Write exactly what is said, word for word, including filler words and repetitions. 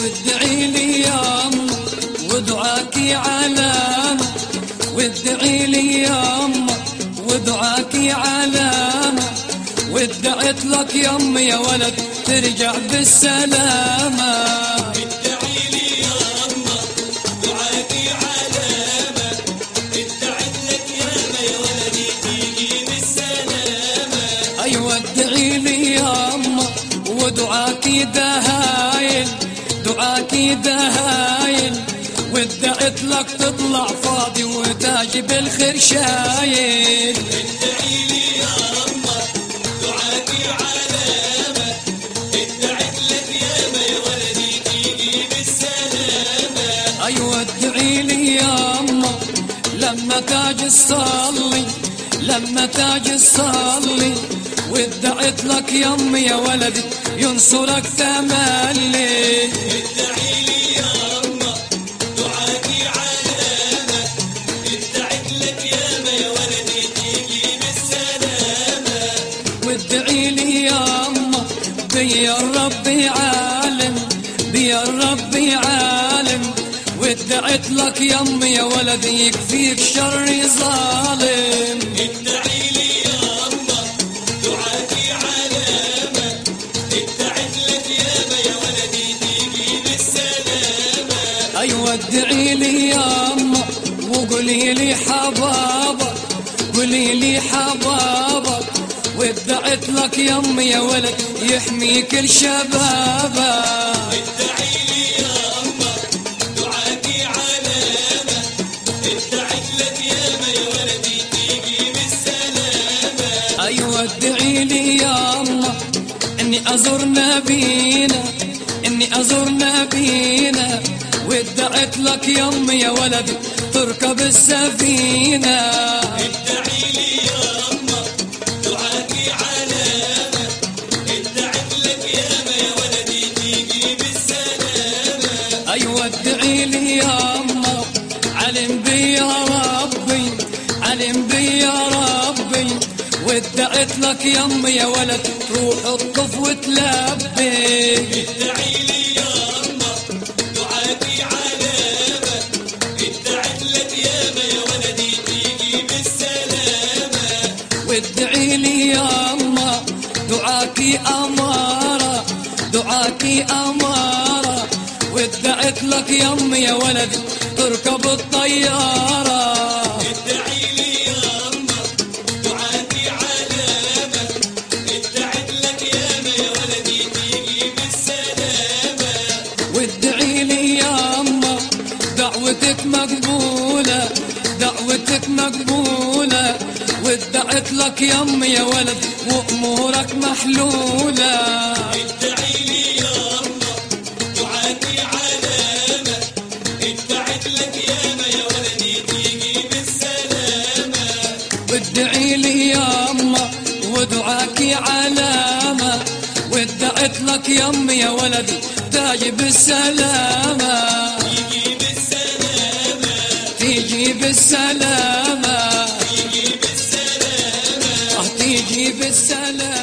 وادعي لي يما ودعاكي علامة، وادعي لي يما ودعاكي علامة، وادعت لك يما يا ولد ترجع بالسلامة. ادعي لي يما دعاكي علامة، ادعت لك يما يا ولدي تيجي بالسلامة. أيوة ادعي لي يما ودعاكي دهايل، دعاكي دهايل، وادعت لك تطلع فاضي وتاج بالخير شايل. ادعي لي يما دعاكي علامة، ادعت لك يما يا ولدي تيجي بالسلامة. أيوة ادعي لي يما لما تاج الصلي، لما تاج الصلي، وادعت لك يما يا ولدي ينصرك تملي. ادعي لي يما دعاكي علامة، ادعت لك يما يا ولدي تيجي بالسلامة. وادعي لي يما بيا ربي عالم، بيا ربي عالم، وادعت لك يما يا ولدي يكفيك شر ظالم. ادعي لي يما دعاكي علامة، ادعت لك يما يا ولدي تيجي بالسلامة. أيوة ادعي لي يما وقولي لي حبابك، قولي لي حبابك، وادعت لك يما يا ولد يحميك الشبابك. ادعي لي يما دعاكي علامة، ادعت لك يما يا ولدي تيجي بالسلامة. أيوة ادعي لي يما إني أزور نبينا، إني أزور نبينا، وادعت لك يما يا ولد تركب السفينة. ادعي لي يما دعاكي علامة، ادعت لك يما يا ولدي تيجي بالسلامة. أيوة ادعي لي يما علم بي يا ربي، علم بي يا ربي، وادعت لك يما يا ولد تروح الطف وتلبي. ادعي لي يما دعاكي علامة، ادعت لك يما يا ولدي تيجي بالسلامة. وادعي لي يما دعاكي أمارة، دعاكي أمارة، وادعت لك يما يا ولد تركب الطيارة. ادعي لي يما دعاكي علامة، ادعت لك يما يا ولدي تيجي بالسلامة. وادعي لي يما دعوتك مقبولة، دعوتك مقبولة، وادعت لك يما يا ولد وأمورك محلولة. ادعي لي يما دعاكي علامة، ادعت لك يما يا ولدي تيجي بالسلامة. وادعي لي يما ودعاكي علامة، وادعت لك يما يا ولدي تاج بالسلامة. تيجي بالسلامة، تيجي بالسلامة، تيجي بالسلامة. آه تيجي بالسلامة.